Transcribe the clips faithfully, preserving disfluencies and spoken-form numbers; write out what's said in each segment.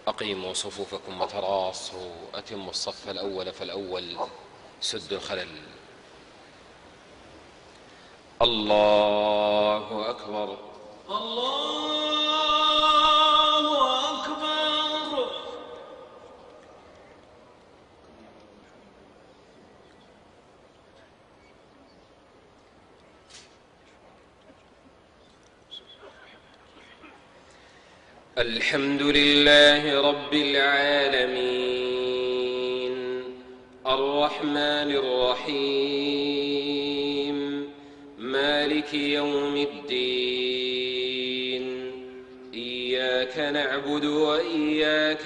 أقيموا صفوفكم وتراصوا، أتموا الصف الأول فالأول، سدوا الخلل. الله أكبر. الله أكبر. الحمد لله رب العالمين، الرحمن الرحيم، مالك يوم الدين. إياك نعبد وإياك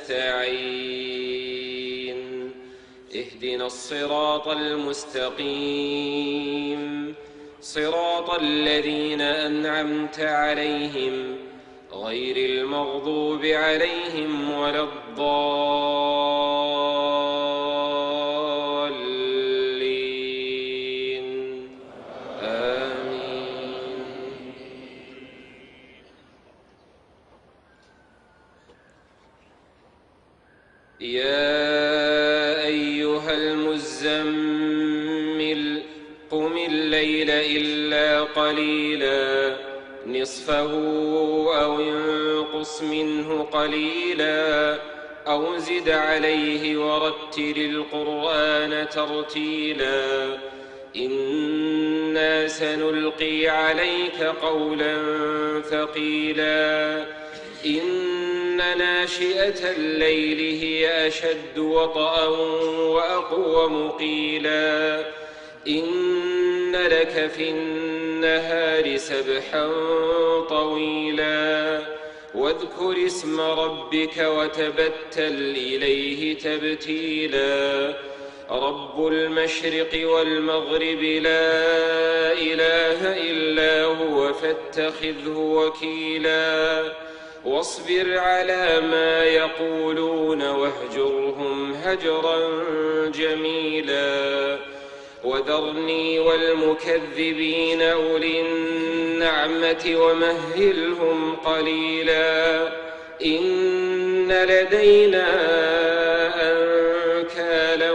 نستعين، اهدنا الصراط المستقيم، صراط الذين أنعمت عليهم غير المغضوب عليهم ولا الضالين. آمين. يا أيها المزمل قم الليل إلا قليلا، نصفه أو انقص منه قليلا أو زد عليه ورتل القرآن ترتيلا. إنا سنلقي عليك قولا ثقيلا. إن ناشئة الليل هي أشد وطئا وأقوم قيلا. إن لك في النهار سبحا طويلا. واذكر اسم ربك وتبتل إليه تبتيلا. رب المشرق والمغرب لا إله إلا هو فاتخذه وكيلا. واصبر على ما يقولون واهجرهم هجرا جميلا. وذرني والمكذبين أولي النعمة ومهلهم قليلا. إن لدينا أنكالا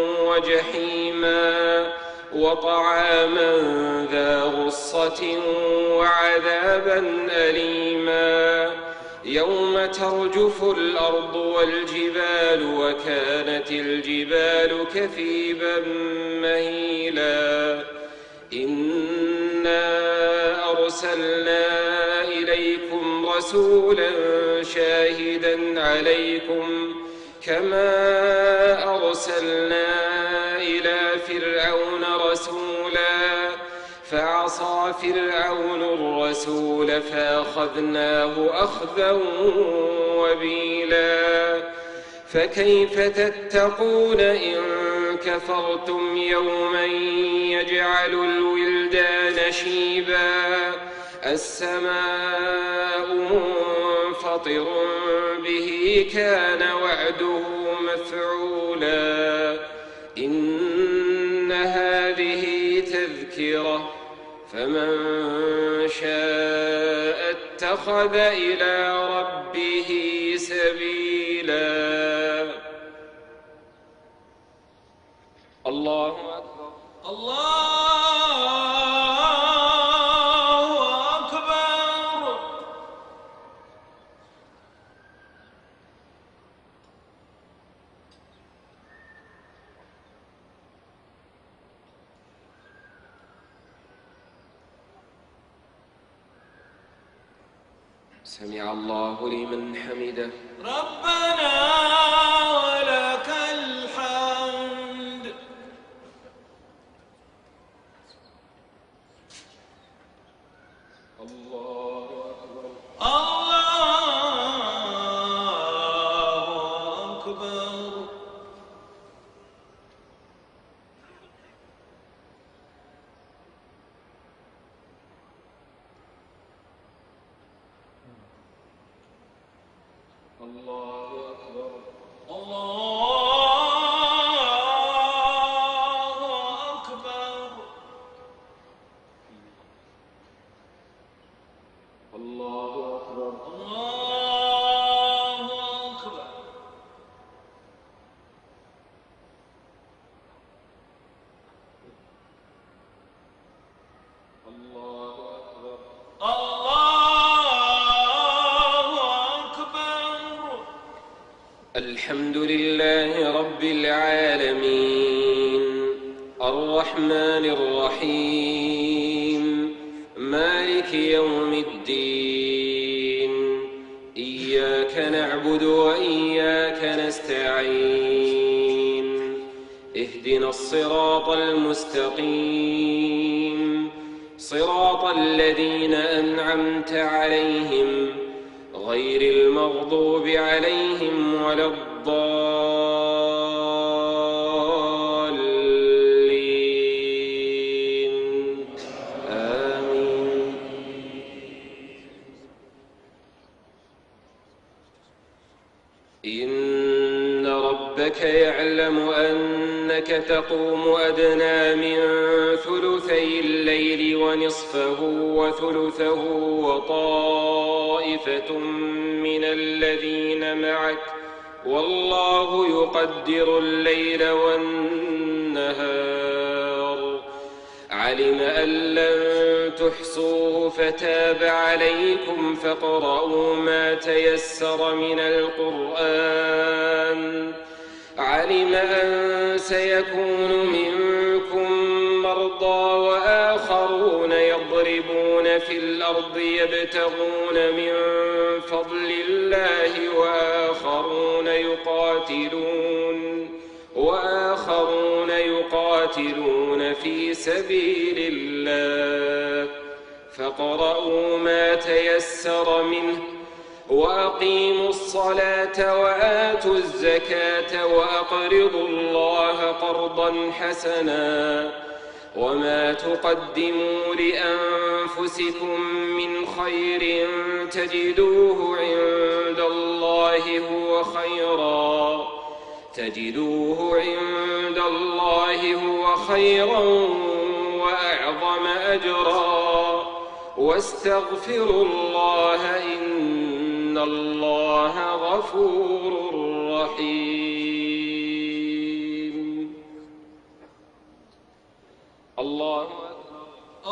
وجحيما وطعاما ذا غصة وعذابا أليما. يوم ترجف الأرض والجبال وكانت الجبال كثيبا مهيلا. إنا أرسلنا إليكم رسولا شاهدا عليكم كما أرسلنا إلى فرعون رسولا. فعصى فرعون الرسول فأخذناه أخذا وبيلا. فكيف تتقون إن كفرتم يوما يجعل الولدان شيبا. السماء منفطر به كان وعده مفعولا. إن هذه تذكرة فمن شاء اتخذ إلى ربه سبيلا. الله أكبر. الله أكبر. سمع الله لمن حمده. ربنا ولك الحمد. الله أكبر. الله أكبر. الله أكبر. الله أكبر. الله أكبر. الله الحمد لله رب العالمين الرحمن الرحيم مالك يوم الدين إياك نعبد وإياك نستعين اهدنا الصراط المستقيم صراط الذين أنعمت عليهم غير المغضوب عليهم ولا الضالين آمين. إن ربك يعلم أنك تقوم أدنى من ثلثي الليل ونصفه وثلثه وطائفة من الذين معك والله يقدر الليل والنهار علم أن لن تحصوه فتاب عليكم فاقرؤوا ما تيسر من القرآن علم أن سيكون منكم مرضى وآخرون يضربون في الأرض يبتغون من فضل الله وآخرون يقاتلون وآخرون يقاتلون في سبيل الله فاقرؤوا ما تيسر منه وأقيموا الصلاة وآتوا الزكاة وأقرضوا الله قرضا حسنا وما تقدموا لأنفسكم من خير تجدوه عند الله هو خيرا تجدوه عند الله هو خيرا وأعظم أجرا واستغفروا الله إن الله غفور رحيم. الله أكبر.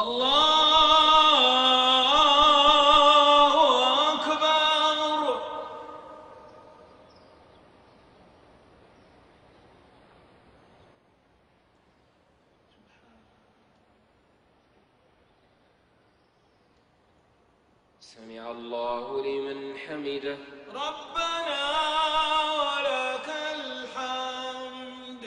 الله أكبر. سمع الله لمن حمده ربنا ولك الحمد.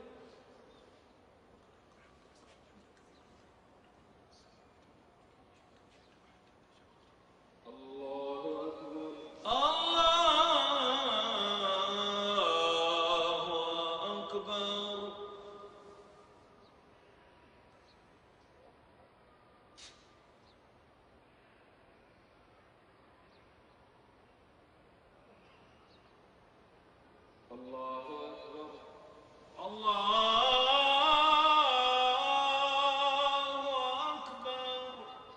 الله أكبر. الله أكبر. الله أكبر. الله أكبر.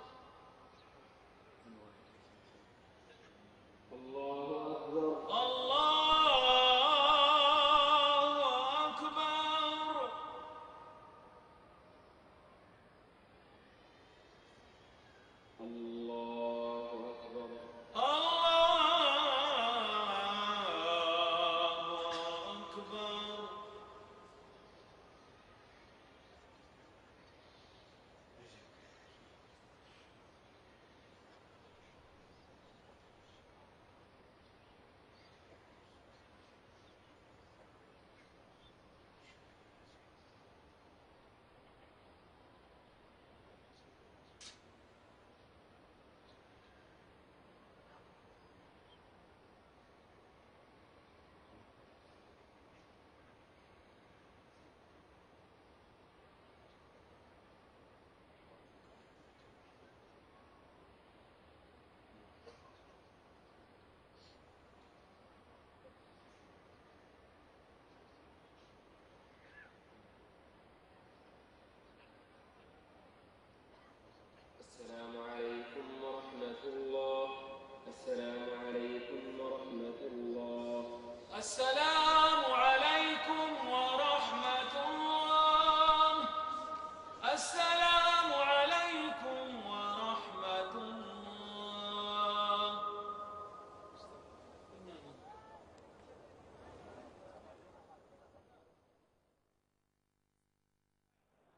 الله أكبر. الله أكبر. الله أكبر. الله أكبر. السلام عليكم ورحمة الله. السلام عليكم ورحمة الله. السلام